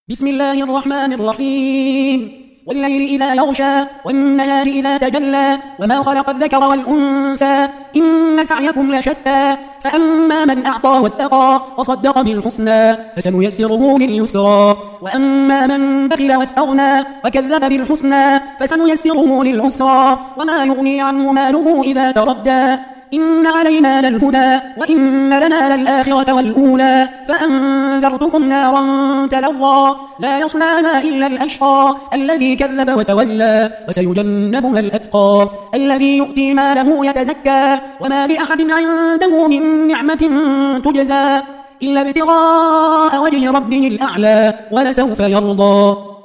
بسم الله الرحمن الرحيم والليل إذا يغشى والنهار إذا تجلى وما خلق الذكر والأنثى إن سعيكم لشتى فأما من أعطى واتقى وصدق بالحسنى فسنيسره لليسرى وأما من بخل واستغنى وكذب بالحسنى فسنيسره للعسرى وما يغني عنه ماله إذا تردى إن علينا للهدى وإن لنا للآخرة والأولى فأنذرتكم نارا تلظى لا يصلاها إلا الأشقى الذي كذب وتولى وسيجنبها الأتقى الذي يؤتي ماله يتزكى وما لأحد عنده من نعمة تجزى إلا ابتغاء وجه ربه الأعلى ولسوف يرضى.